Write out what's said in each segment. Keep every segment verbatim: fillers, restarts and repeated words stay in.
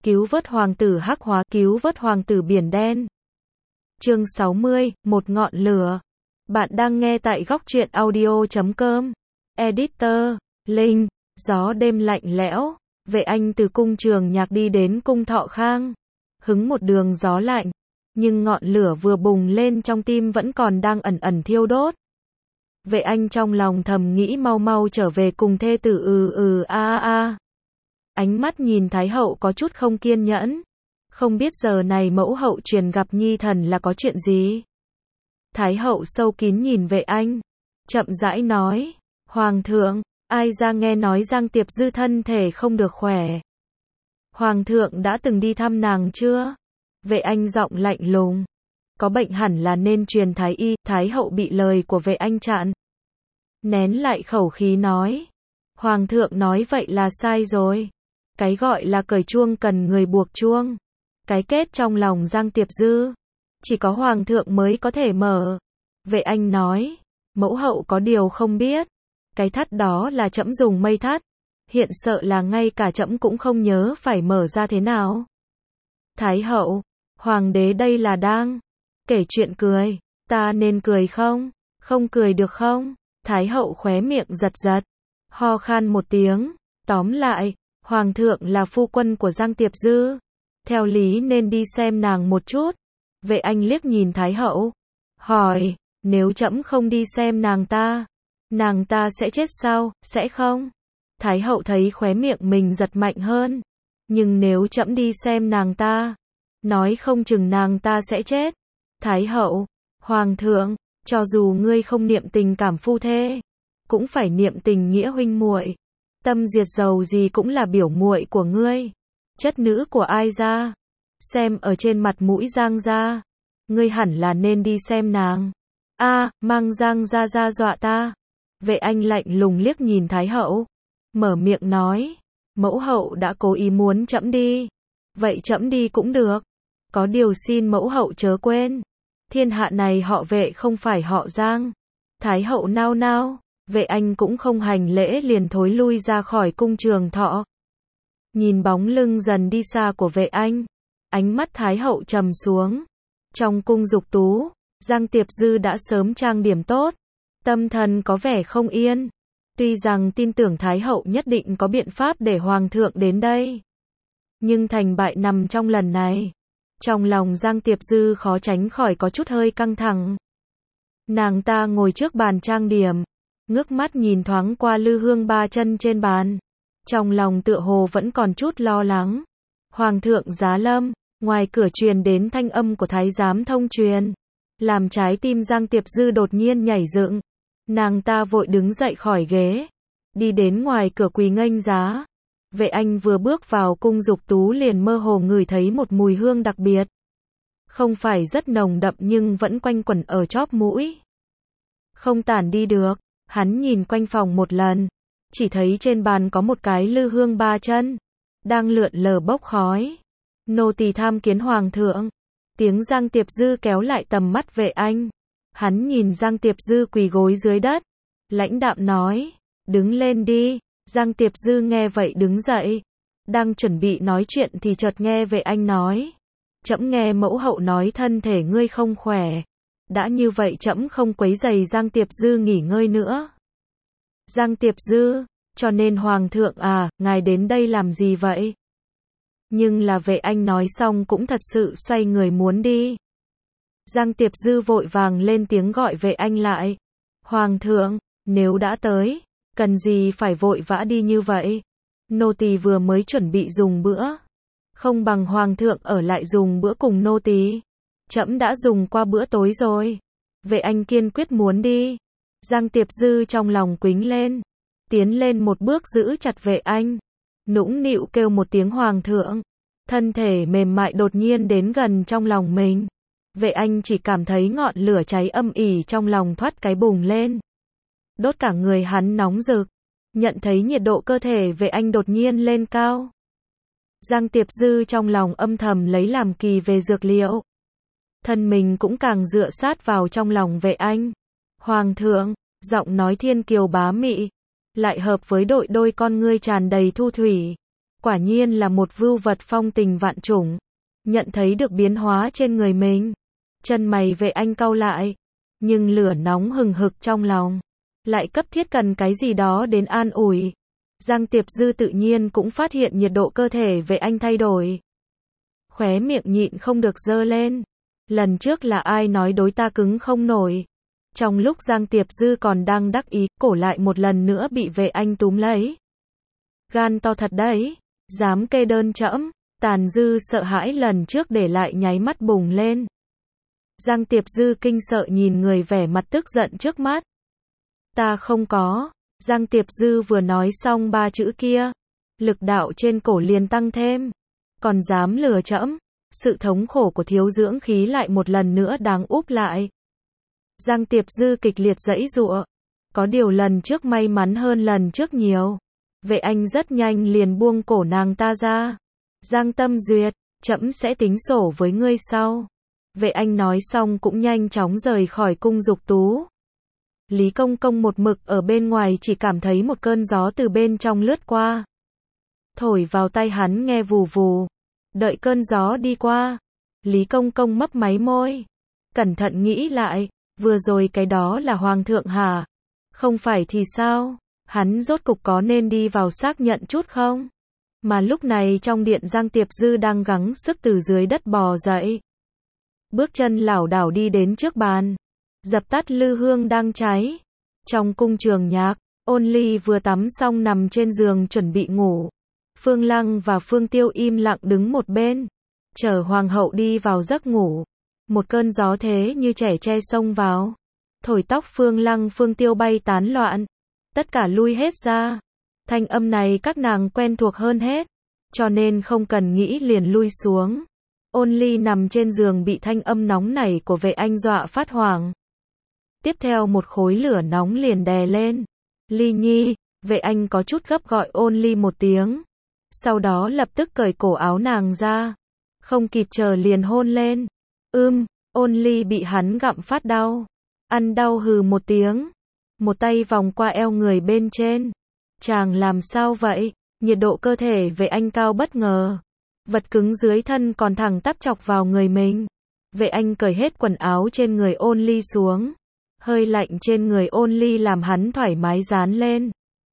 cứu vớt hoàng tử hắc hóa, cứu vớt hoàng tử biển đen. Chương sáu mươi, một ngọn lửa. Bạn đang nghe tại góc truyện audio chấm com. Editor, Linh, gió đêm lạnh lẽo, Vệ Anh từ cung Trường Nhạc đi đến cung Thọ Khang. Hứng một đường gió lạnh, nhưng ngọn lửa vừa bùng lên trong tim vẫn còn đang ẩn ẩn thiêu đốt. Vệ Anh trong lòng thầm nghĩ mau mau trở về cùng thê tử ừ ừ a a. Ánh mắt nhìn Thái hậu có chút không kiên nhẫn. Không biết giờ này mẫu hậu truyền gặp nhi thần là có chuyện gì? Thái hậu sâu kín nhìn Vệ Anh, chậm rãi nói, Hoàng thượng, ai ra nghe nói Giang Tiệp Dư thân thể không được khỏe. Hoàng thượng đã từng đi thăm nàng chưa? Vệ Anh giọng lạnh lùng, có bệnh hẳn là nên truyền thái y. Thái hậu bị lời của Vệ Anh chặn, nén lại khẩu khí nói, Hoàng thượng nói vậy là sai rồi. Cái gọi là cởi chuông cần người buộc chuông. Cái kết trong lòng Giang Tiệp Dư, chỉ có Hoàng thượng mới có thể mở. Vệ Anh nói, mẫu hậu có điều không biết. Cái thắt đó là trẫm dùng mây thắt. Hiện sợ là ngay cả trẫm cũng không nhớ phải mở ra thế nào. Thái hậu, Hoàng đế đây là đang kể chuyện cười. Ta nên cười không? Không cười được không? Thái hậu khóe miệng giật giật, ho khan một tiếng. Tóm lại, Hoàng thượng là phu quân của Giang Tiệp Dư. Theo lý nên đi xem nàng một chút. Vệ Anh liếc nhìn Thái hậu, hỏi, nếu trẫm không đi xem nàng ta, nàng ta sẽ chết sao, sẽ không? Thái hậu thấy khóe miệng mình giật mạnh hơn. Nhưng nếu trẫm đi xem nàng ta, nói không chừng nàng ta sẽ chết. Thái hậu, Hoàng thượng, cho dù ngươi không niệm tình cảm phu thê, cũng phải niệm tình nghĩa huynh muội. Tâm diệt dầu gì cũng là biểu muội của ngươi, chất nữ của ai ra. Xem ở trên mặt mũi Giang gia, ngươi hẳn là nên đi xem nàng. A, à, mang Giang gia ra dọa ta. Vệ Anh lạnh lùng liếc nhìn Thái hậu, mở miệng nói, mẫu hậu đã cố ý muốn trẫm đi, vậy trẫm đi cũng được. Có điều xin mẫu hậu chớ quên, thiên hạ này họ Vệ không phải họ Giang. Thái hậu nao nao, Vệ Anh cũng không hành lễ liền thối lui ra khỏi cung Trường Thọ. Nhìn bóng lưng dần đi xa của Vệ Anh, ánh mắt Thái hậu trầm xuống. Trong cung Dục Tú, Giang Tiệp Dư đã sớm trang điểm tốt, tâm thần có vẻ không yên. Tuy rằng tin tưởng Thái hậu nhất định có biện pháp để Hoàng thượng đến đây, nhưng thành bại nằm trong lần này. Trong lòng Giang Tiệp Dư khó tránh khỏi có chút hơi căng thẳng. Nàng ta ngồi trước bàn trang điểm, ngước mắt nhìn thoáng qua lư hương ba chân trên bàn. Trong lòng tựa hồ vẫn còn chút lo lắng. Hoàng thượng giá lâm, ngoài cửa truyền đến thanh âm của thái giám thông truyền, làm trái tim Giang Tiệp Dư đột nhiên nhảy dựng. Nàng ta vội đứng dậy khỏi ghế, đi đến ngoài cửa quỳ nghênh giá. Vệ Anh vừa bước vào cung Dục Tú liền mơ hồ ngửi thấy một mùi hương đặc biệt. Không phải rất nồng đậm nhưng vẫn quanh quẩn ở chóp mũi, không tản đi được. Hắn nhìn quanh phòng một lần, chỉ thấy trên bàn có một cái lư hương ba chân, đang lượn lờ bốc khói. Nô tỳ tham kiến Hoàng thượng. Tiếng Giang Tiệp Dư kéo lại tầm mắt Vệ Anh. Hắn nhìn Giang Tiệp Dư quỳ gối dưới đất, lãnh đạm nói, đứng lên đi. Giang Tiệp Dư nghe vậy đứng dậy, đang chuẩn bị nói chuyện thì chợt nghe Vệ Anh nói, trẫm nghe mẫu hậu nói thân thể ngươi không khỏe. Đã như vậy trẫm không quấy rầy Giang Tiệp Dư nghỉ ngơi nữa. Giang Tiệp Dư, cho nên Hoàng thượng à, ngài đến đây làm gì vậy? Nhưng là Vệ Anh nói xong cũng thật sự xoay người muốn đi. Giang Tiệp Dư vội vàng lên tiếng gọi Vệ Anh lại. Hoàng thượng, nếu đã tới, cần gì phải vội vã đi như vậy? Nô tỳ vừa mới chuẩn bị dùng bữa, không bằng Hoàng thượng ở lại dùng bữa cùng nô tỳ. Trẫm đã dùng qua bữa tối rồi. Vệ Anh kiên quyết muốn đi. Giang Tiệp Dư trong lòng quính lên, tiến lên một bước giữ chặt Vệ Anh, nũng nịu kêu một tiếng Hoàng thượng. Thân thể mềm mại đột nhiên đến gần trong lòng mình. Vệ Anh chỉ cảm thấy ngọn lửa cháy âm ỉ trong lòng thoát cái bùng lên, đốt cả người hắn nóng rực. Nhận thấy nhiệt độ cơ thể Vệ Anh đột nhiên lên cao, Giang Tiệp Dư trong lòng âm thầm lấy làm kỳ về dược liệu. Thân mình cũng càng dựa sát vào trong lòng Vệ Anh. Hoàng thượng, giọng nói thiên kiều bá mị, lại hợp với đội đôi con ngươi tràn đầy thu thủy. Quả nhiên là một vưu vật phong tình vạn trùng. Nhận thấy được biến hóa trên người mình, chân mày Vệ Anh cau lại, nhưng lửa nóng hừng hực trong lòng, lại cấp thiết cần cái gì đó đến an ủi. Giang Tiệp Dư tự nhiên cũng phát hiện nhiệt độ cơ thể Vệ Anh thay đổi. Khóe miệng nhịn không được giơ lên. Lần trước là ai nói đối ta cứng không nổi. Trong lúc Giang Tiệp Dư còn đang đắc ý, cổ lại một lần nữa bị Vệ Anh túm lấy. Gan to thật đấy, dám kê đơn trẫm. Tàn Dư sợ hãi lần trước để lại nháy mắt bùng lên. Giang Tiệp Dư kinh sợ nhìn người vẻ mặt tức giận trước mắt. Ta không có. Giang Tiệp Dư vừa nói xong ba chữ kia, lực đạo trên cổ liền tăng thêm. Còn dám lừa trẫm. Sự thống khổ của thiếu dưỡng khí lại một lần nữa đáng úp lại. Giang Tiệp Dư kịch liệt giãy giụa. Có điều lần trước may mắn hơn lần trước nhiều. Vệ Anh rất nhanh liền buông cổ nàng ta ra. Giang Tâm Duyệt, trẫm sẽ tính sổ với ngươi sau. Vệ Anh nói xong cũng nhanh chóng rời khỏi cung dục tú. Lý Công Công một mực ở bên ngoài chỉ cảm thấy một cơn gió từ bên trong lướt qua. Thổi vào tai hắn nghe vù vù. Đợi cơn gió đi qua, Lý Công Công mấp máy môi. Cẩn thận nghĩ lại, vừa rồi cái đó là Hoàng thượng hả? Không phải thì sao? Hắn rốt cục có nên đi vào xác nhận chút không? Mà lúc này trong điện Giang Tiệp Dư đang gắng sức từ dưới đất bò dậy. Bước chân lảo đảo đi đến trước bàn, dập tắt lư hương đang cháy. Trong cung trường nhạc, Ôn Ly vừa tắm xong nằm trên giường chuẩn bị ngủ. Phương Lăng và Phương Tiêu im lặng đứng một bên, chờ hoàng hậu đi vào giấc ngủ. Một cơn gió thế như trẻ tre xông vào, thổi tóc Phương Lăng Phương Tiêu bay tán loạn. Tất cả lui hết ra. Thanh âm này các nàng quen thuộc hơn hết, cho nên không cần nghĩ liền lui xuống. Ôn Ly nằm trên giường bị thanh âm nóng nảy của Vệ Anh dọa phát hoảng. Tiếp theo một khối lửa nóng liền đè lên. Ly Nhi, Vệ Anh có chút gấp gọi Ôn Ly một tiếng. Sau đó lập tức cởi cổ áo nàng ra. Không kịp chờ liền hôn lên. Ưm, Ôn Ly bị hắn gặm phát đau. Ăn đau hừ một tiếng. Một tay vòng qua eo người bên trên. Chàng làm sao vậy? Nhiệt độ cơ thể Vệ Anh cao bất ngờ. Vật cứng dưới thân còn thẳng tắp chọc vào người mình. Vệ Anh cởi hết quần áo trên người Ôn Ly xuống. Hơi lạnh trên người Ôn Ly làm hắn thoải mái dán lên.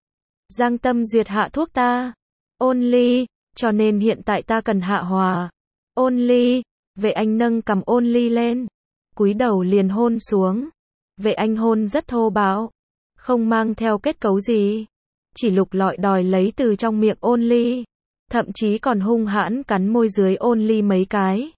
Giang Tâm Duyệt hạ thuốc ta. Ôn Ly, cho nên hiện tại ta cần hạ hòa. Ôn Ly, Vệ Anh nâng cầm Ôn Ly lên, cúi đầu liền hôn xuống. Vệ Anh hôn rất thô bạo, không mang theo kết cấu gì, chỉ lục lọi đòi lấy từ trong miệng Ôn Ly, thậm chí còn hung hãn cắn môi dưới Ôn Ly mấy cái.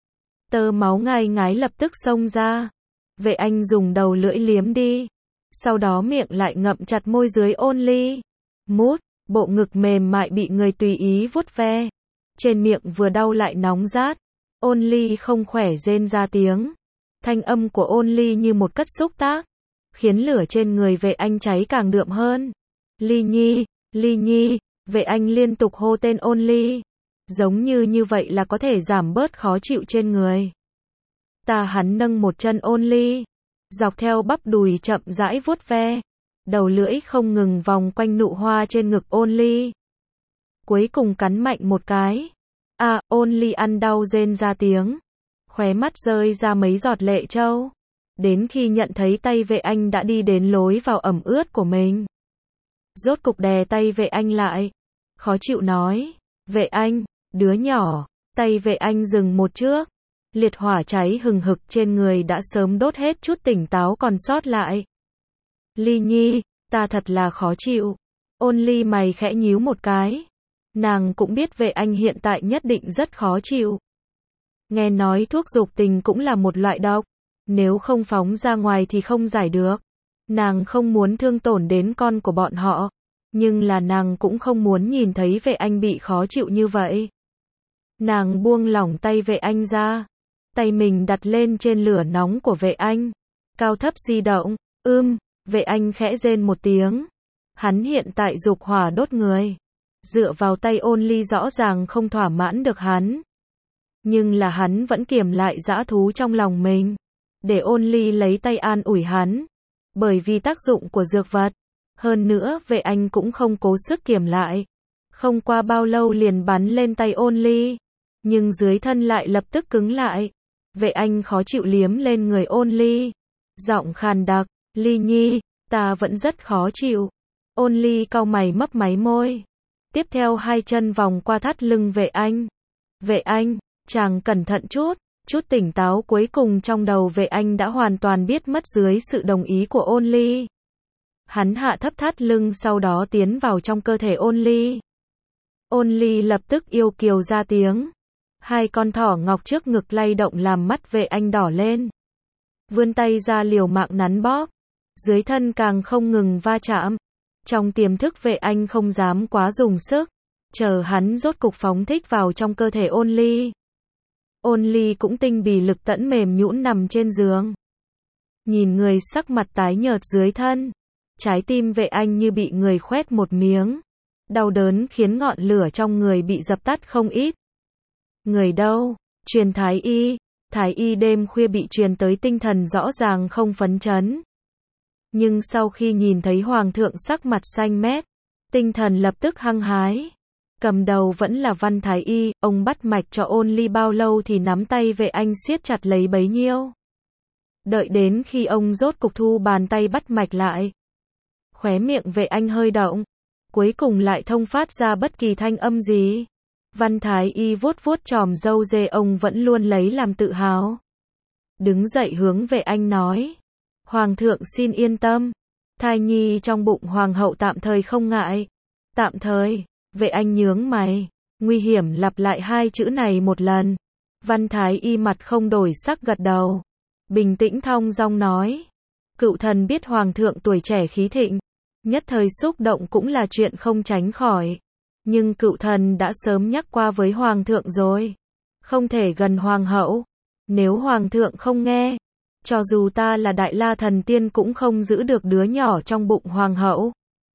Tơ máu ngai ngái lập tức xông ra. Vệ Anh dùng đầu lưỡi liếm đi, sau đó miệng lại ngậm chặt môi dưới Ôn Ly. Mút, bộ ngực mềm mại bị người tùy ý vuốt ve. Trên miệng vừa đau lại nóng rát. Ôn Ly không khỏe rên ra tiếng. Thanh âm của Ôn Ly như một cất xúc tác, khiến lửa trên người Vệ Anh cháy càng đượm hơn. Ly Nhi, Ly Nhi, Vệ Anh liên tục hô tên Ôn Ly. Giống như như vậy là có thể giảm bớt khó chịu trên người. Ta hắn nâng một chân Ôn Ly, dọc theo bắp đùi chậm rãi vuốt ve. Đầu lưỡi không ngừng vòng quanh nụ hoa trên ngực Ôn Ly. Cuối cùng cắn mạnh một cái. À, Ôn Ly ăn đau rên ra tiếng. Khóe mắt rơi ra mấy giọt lệ trâu. Đến khi nhận thấy tay Vệ Anh đã đi đến lối vào ẩm ướt của mình. Rốt cục đè tay Vệ Anh lại. Khó chịu nói. Vệ Anh, đứa nhỏ. Tay Vệ Anh dừng một trước. Liệt hỏa cháy hừng hực trên người đã sớm đốt hết chút tỉnh táo còn sót lại. Ly Nhi, ta thật là khó chịu. Ôn Ly mày khẽ nhíu một cái. Nàng cũng biết Vệ Anh hiện tại nhất định rất khó chịu. Nghe nói thuốc dục tình cũng là một loại độc. Nếu không phóng ra ngoài thì không giải được. Nàng không muốn thương tổn đến con của bọn họ. Nhưng là nàng cũng không muốn nhìn thấy Vệ Anh bị khó chịu như vậy. Nàng buông lỏng tay Vệ Anh ra. Tay mình đặt lên trên lửa nóng của Vệ Anh. Cao thấp di động. Ưm, Vệ Anh khẽ rên một tiếng. Hắn hiện tại dục hỏa đốt người. Dựa vào tay Ôn Ly rõ ràng không thỏa mãn được hắn. Nhưng là hắn vẫn kiềm lại dã thú trong lòng mình. Để Ôn Ly lấy tay an ủi hắn. Bởi vì tác dụng của dược vật. Hơn nữa Vệ Anh cũng không cố sức kiềm lại. Không qua bao lâu liền bắn lên tay Ôn Ly, nhưng dưới thân lại lập tức cứng lại. Vệ Anh khó chịu liếm lên người Ôn Ly, giọng khàn đặc, Ly Nhi, ta vẫn rất khó chịu. Ôn Ly cau mày mấp máy môi, tiếp theo hai chân vòng qua thắt lưng Vệ Anh. Vệ Anh, chàng cẩn thận chút. Chút tỉnh táo cuối cùng trong đầu Vệ Anh đã hoàn toàn biết mất dưới sự đồng ý của Ôn Ly. Hắn hạ thấp thắt lưng sau đó tiến vào trong cơ thể Ôn Ly. Ôn Ly lập tức yêu kiều ra tiếng. Hai con thỏ ngọc trước ngực lay động làm mắt Vệ Anh đỏ lên. Vươn tay ra liều mạng nắn bóp. Dưới thân càng không ngừng va chạm. Trong tiềm thức Vệ Anh không dám quá dùng sức. Chờ hắn rốt cục phóng thích vào trong cơ thể Ôn Ly. Ôn Ly cũng tinh bì lực tẫn mềm nhũn nằm trên giường. Nhìn người sắc mặt tái nhợt dưới thân. Trái tim Vệ Anh như bị người khoét một miếng. Đau đớn khiến ngọn lửa trong người bị dập tắt không ít. Người đâu? Truyền thái y. Thái y đêm khuya bị truyền tới tinh thần rõ ràng không phấn chấn. Nhưng sau khi nhìn thấy hoàng thượng sắc mặt xanh mét, tinh thần lập tức hăng hái. Cầm đầu vẫn là Văn thái y, ông bắt mạch cho Ôn Ly bao lâu thì nắm tay Vệ Anh siết chặt lấy bấy nhiêu. Đợi đến khi ông rốt cục thu bàn tay bắt mạch lại, khóe miệng Vệ Anh hơi động, cuối cùng lại thông phát ra bất kỳ thanh âm gì. Văn thái y vuốt vuốt chòm râu dê ông vẫn luôn lấy làm tự hào. Đứng dậy hướng Vệ Anh nói, Hoàng thượng xin yên tâm, thai nhi trong bụng hoàng hậu tạm thời không ngại. Tạm thời. Vệ Anh nhướng mày, nguy hiểm lặp lại hai chữ này một lần. Văn thái y mặt không đổi sắc gật đầu, bình tĩnh thong dong nói, cựu thần biết hoàng thượng tuổi trẻ khí thịnh, nhất thời xúc động cũng là chuyện không tránh khỏi. Nhưng cựu thần đã sớm nhắc qua với hoàng thượng rồi, không thể gần hoàng hậu. Nếu hoàng thượng không nghe, cho dù ta là đại la thần tiên cũng không giữ được đứa nhỏ trong bụng hoàng hậu.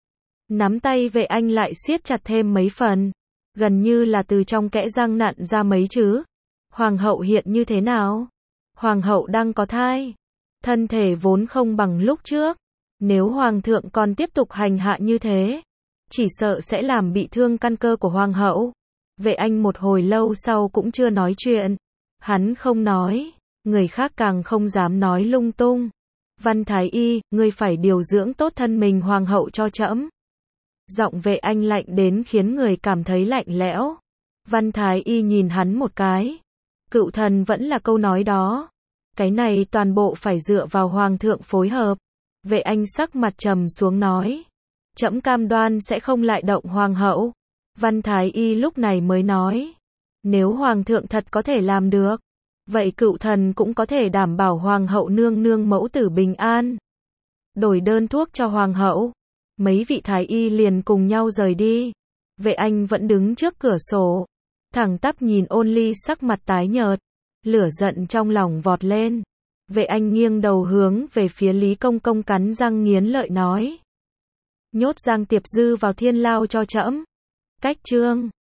Nắm tay Vệ Anh lại siết chặt thêm mấy phần, gần như là từ trong kẽ răng nặn ra mấy chữ. Hoàng hậu hiện như thế nào? Hoàng hậu đang có thai, thân thể vốn không bằng lúc trước. Nếu hoàng thượng còn tiếp tục hành hạ như thế, chỉ sợ sẽ làm bị thương căn cơ của hoàng hậu. Vệ Anh một hồi lâu sau cũng chưa nói chuyện. Hắn không nói, người khác càng không dám nói lung tung. Văn thái y, ngươi phải điều dưỡng tốt thân mình hoàng hậu cho trẫm. Giọng Vệ Anh lạnh đến khiến người cảm thấy lạnh lẽo. Văn thái y nhìn hắn một cái. Cựu thần vẫn là câu nói đó. Cái này toàn bộ phải dựa vào hoàng thượng phối hợp. Vệ Anh sắc mặt trầm xuống nói, trẫm cam đoan sẽ không lại động hoàng hậu. Văn thái y lúc này mới nói, nếu hoàng thượng thật có thể làm được, vậy cựu thần cũng có thể đảm bảo hoàng hậu nương nương mẫu tử bình an. Đổi đơn thuốc cho hoàng hậu. Mấy vị thái y liền cùng nhau rời đi. Vệ Anh vẫn đứng trước cửa sổ, thẳng tắp nhìn Ôn Ly sắc mặt tái nhợt, lửa giận trong lòng vọt lên. Vệ Anh nghiêng đầu hướng về phía Lý Công Công cắn răng nghiến lợi nói, nhốt Giang Tiệp Dư vào thiên lao cho trẫm. Cách chương